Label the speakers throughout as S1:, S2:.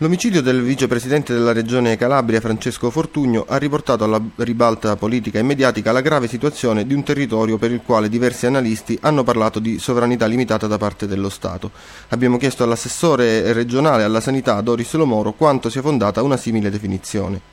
S1: L'omicidio del vicepresidente della Regione Calabria, Francesco Fortugno, ha riportato alla ribalta politica e mediatica la grave situazione di un territorio per il quale diversi analisti hanno parlato di sovranità limitata da parte dello Stato. Abbiamo chiesto all'assessore regionale alla sanità, Doris Lomoro, quanto sia fondata una simile definizione.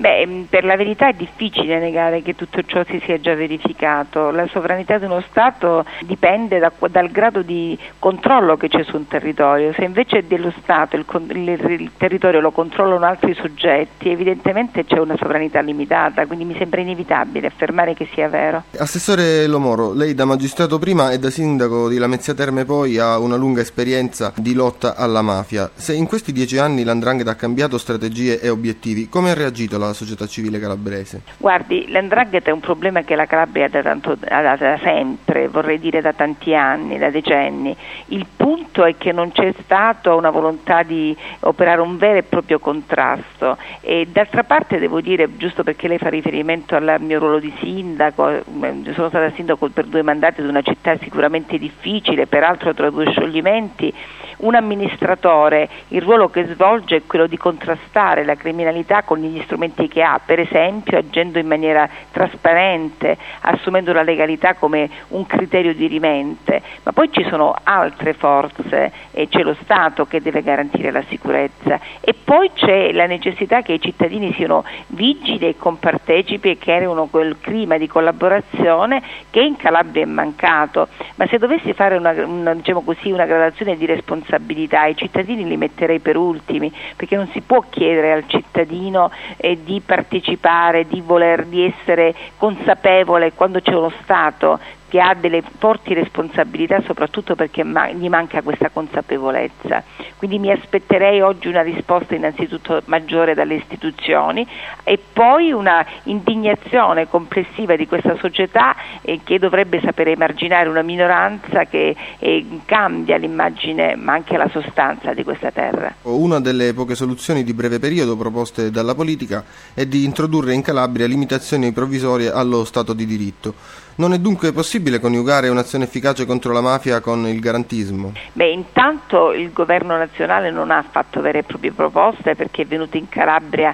S2: Per la verità è difficile negare che tutto ciò si sia già verificato. La sovranità di uno Stato dipende dal grado di controllo che c'è su un territorio. Se invece dello Stato il territorio lo controllano altri soggetti, evidentemente c'è una sovranità limitata, quindi mi sembra inevitabile affermare che sia vero.
S1: Assessore Lomoro, lei da magistrato prima e da sindaco di Lamezia Terme poi ha una lunga esperienza di lotta alla mafia. Se in questi 10 anni l''ndrangheta ha cambiato strategie e obiettivi, come ha reagito la società civile calabrese?
S2: Guardi, l''ndrangheta è un problema che la Calabria ha da sempre, vorrei dire da tanti anni, da decenni. Il punto è che non c'è stata una volontà di operare un vero e proprio contrasto e d'altra parte devo dire, giusto perché lei fa riferimento al mio ruolo di sindaco, sono stata sindaco per 2 mandati di una città sicuramente difficile, peraltro tra 2 scioglimenti. Un amministratore, il ruolo che svolge è quello di contrastare la criminalità con gli strumenti che ha, per esempio agendo in maniera trasparente, assumendo la legalità come un criterio dirimente, ma poi ci sono altre forze e c'è lo Stato che deve garantire la sicurezza e poi c'è la necessità che i cittadini siano vigili e compartecipi e creino quel clima di collaborazione che in Calabria è mancato, ma se dovessi fare una gradazione di responsabilità, i cittadini li metterei per ultimi, perché non si può chiedere al cittadino di partecipare, di essere consapevole quando c'è uno Stato che ha delle forti responsabilità, soprattutto perché gli manca questa consapevolezza. Quindi mi aspetterei oggi una risposta innanzitutto maggiore dalle istituzioni e poi una indignazione complessiva di questa società che dovrebbe sapere emarginare una minoranza che cambia l'immagine ma anche la sostanza di questa terra.
S1: Una delle poche soluzioni di breve periodo proposte dalla politica è di introdurre in Calabria limitazioni provvisorie allo Stato di diritto. Non è dunque possibile coniugare un'azione efficace contro la mafia con il garantismo?
S2: Intanto il governo nazionale non ha fatto vere e proprie proposte perché è venuto in Calabria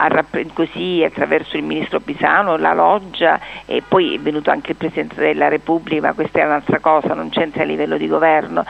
S2: così attraverso il ministro Pisano, la Loggia e poi è venuto anche il Presidente della Repubblica, ma questa è un'altra cosa, non c'entra a livello di governo.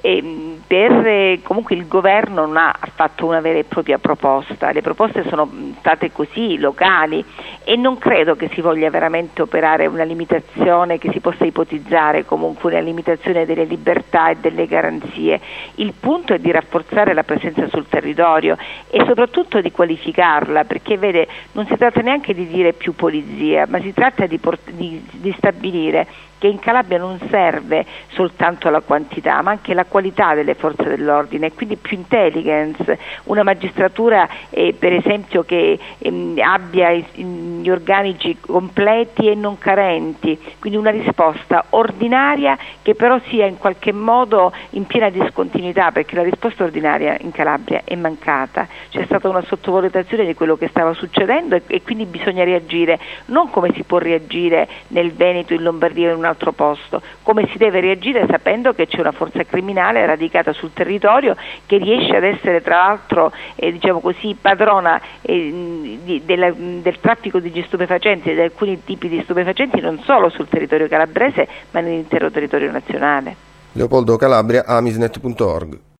S2: Comunque il governo non ha fatto una vera e propria proposta, le proposte sono state così locali e non credo che si voglia veramente operare una limitazione che si possa ipotizzare comunque una limitazione delle libertà e delle garanzie. Il punto è di rafforzare la presenza sul territorio e soprattutto di qualificarla, perché vede, non si tratta neanche di dire più polizia, ma si tratta di stabilire che in Calabria non serve soltanto la quantità, ma anche la qualità delle forze dell'ordine, quindi più intelligence, una magistratura per esempio che abbia gli organici completi e non carenti, quindi una risposta ordinaria che però sia in qualche modo in piena discontinuità, perché la risposta ordinaria in Calabria è mancata, c'è stata una sottovalutazione di quello che stava succedendo e quindi bisogna reagire, non come si può reagire nel Veneto, in Lombardia o in un altro posto, come si deve reagire sapendo che c'è una forza criminale radicata sul territorio che riesce ad essere tra l'altro padrona del traffico di stupefacenti e di alcuni tipi di stupefacenti non solo sul territorio calabrese ma nell'intero territorio nazionale.
S1: Leopoldo Calabria, amisnet.org.